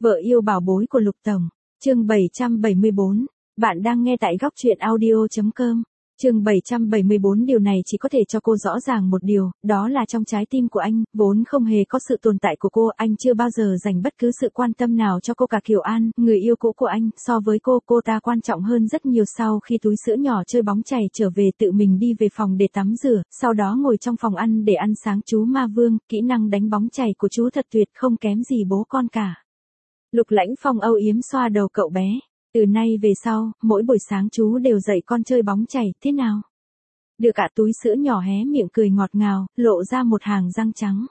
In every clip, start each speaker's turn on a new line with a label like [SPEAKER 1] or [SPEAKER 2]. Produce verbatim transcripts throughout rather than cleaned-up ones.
[SPEAKER 1] Vợ yêu bảo bối của Lục Tổng. Chương bảy trăm bảy mươi bốn. Bạn đang nghe tại góc truyện audio chấm com. Chương bảy trăm bảy mươi bốn. Điều này chỉ có thể cho cô rõ ràng một điều, đó là trong trái tim của anh, vốn không hề có sự tồn tại của cô, anh chưa bao giờ dành bất cứ sự quan tâm nào cho cô cả. Kiều An, người yêu cũ của anh, so với cô, cô ta quan trọng hơn rất nhiều. Sau khi túi sữa nhỏ chơi bóng chày trở về, tự mình đi về phòng để tắm rửa, sau đó ngồi trong phòng ăn để ăn sáng. Chú Ma Vương, kỹ năng đánh bóng chày của chú thật tuyệt, không kém gì bố con cả. Lục Lãnh Phong âu yếm xoa đầu cậu bé. Từ nay về sau, mỗi buổi sáng chú đều dạy con chơi bóng chày, thế nào? Được cả. Túi sữa nhỏ hé miệng cười ngọt ngào, lộ ra một hàng răng trắng.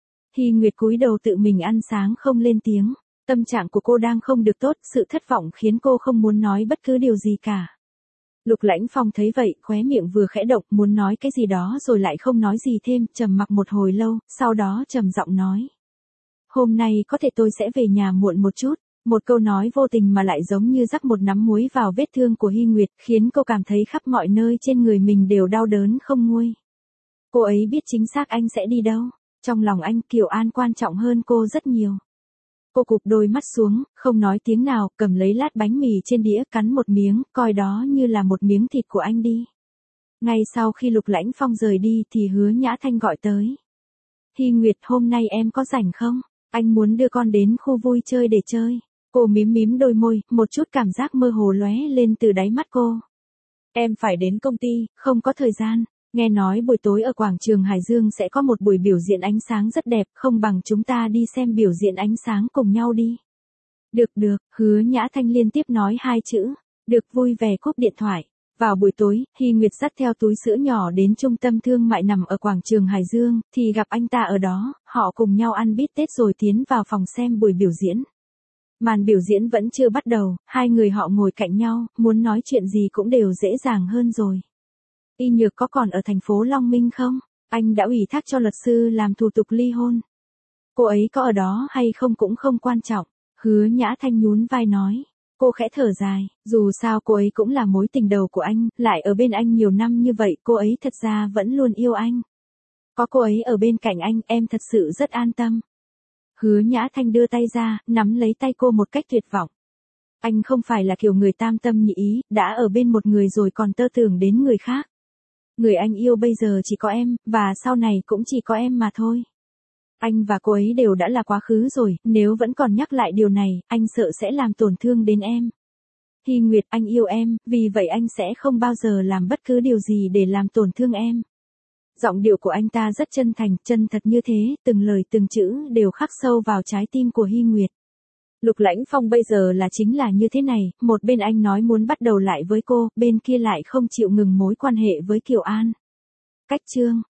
[SPEAKER 1] Hy Nguyệt cúi đầu tự mình ăn sáng không lên tiếng. Tâm trạng của cô đang không được tốt, sự thất vọng khiến cô không muốn nói bất cứ điều gì cả. Lục Lãnh Phong thấy vậy, khóe miệng vừa khẽ động, muốn nói cái gì đó rồi lại không nói gì thêm, trầm mặc một hồi lâu, sau đó trầm giọng nói. Hôm nay có thể tôi sẽ về nhà muộn một chút. Một câu nói vô tình mà lại giống như rắc một nắm muối vào vết thương của Hy Nguyệt, khiến cô cảm thấy khắp mọi nơi trên người mình đều đau đớn không nguôi. Cô ấy biết chính xác anh sẽ đi đâu. Trong lòng anh, Kiều An quan trọng hơn cô rất nhiều. Cô cụp đôi mắt xuống, không nói tiếng nào, cầm lấy lát bánh mì trên đĩa, cắn một miếng, coi đó như là một miếng thịt của anh đi. Ngay sau khi Lục Lãnh Phong rời đi thì Hứa Nhã Thanh gọi tới. Hy Nguyệt, hôm nay em có rảnh không? Anh muốn đưa con đến khu vui chơi để chơi. Cô mím mím đôi môi, một chút cảm giác mơ hồ lóe lên từ đáy mắt cô. Em phải đến công ty, không có thời gian. Nghe nói buổi tối ở quảng trường Hải Dương sẽ có một buổi biểu diễn ánh sáng rất đẹp, không bằng chúng ta đi xem biểu diễn ánh sáng cùng nhau đi. Được được, Hứa Nhã Thanh liên tiếp nói hai chữ. Được, vui vẻ cúp điện thoại. Vào buổi tối, Hy Nguyệt dắt theo túi sữa nhỏ đến trung tâm thương mại nằm ở quảng trường Hải Dương, thì gặp anh ta ở đó, họ cùng nhau ăn bít tết rồi tiến vào phòng xem buổi biểu diễn. Màn biểu diễn vẫn chưa bắt đầu, hai người họ ngồi cạnh nhau, muốn nói chuyện gì cũng đều dễ dàng hơn rồi. Y Nhược có còn ở thành phố Long Minh không? Anh đã ủy thác cho luật sư làm thủ tục ly hôn. Cô ấy có ở đó hay không cũng không quan trọng. Hứa Nhã Thanh nhún vai nói. Cô khẽ thở dài, dù sao cô ấy cũng là mối tình đầu của anh, lại ở bên anh nhiều năm như vậy, cô ấy thật ra vẫn luôn yêu anh. Có cô ấy ở bên cạnh anh, em thật sự rất an tâm. Hứa Nhã Thanh đưa tay ra, nắm lấy tay cô một cách tuyệt vọng. Anh không phải là kiểu người tam tâm nhị ý, đã ở bên một người rồi còn tơ tưởng đến người khác. Người anh yêu bây giờ chỉ có em, và sau này cũng chỉ có em mà thôi. Anh và cô ấy đều đã là quá khứ rồi, nếu vẫn còn nhắc lại điều này, anh sợ sẽ làm tổn thương đến em. Hy Nguyệt, anh yêu em, vì vậy anh sẽ không bao giờ làm bất cứ điều gì để làm tổn thương em. Giọng điệu của anh ta rất chân thành, chân thật như thế, từng lời từng chữ đều khắc sâu vào trái tim của Hy Nguyệt. Lục Lãnh Phong bây giờ là chính là như thế này, một bên anh nói muốn bắt đầu lại với cô, bên kia lại không chịu ngừng mối quan hệ với Kiều An. Cách chương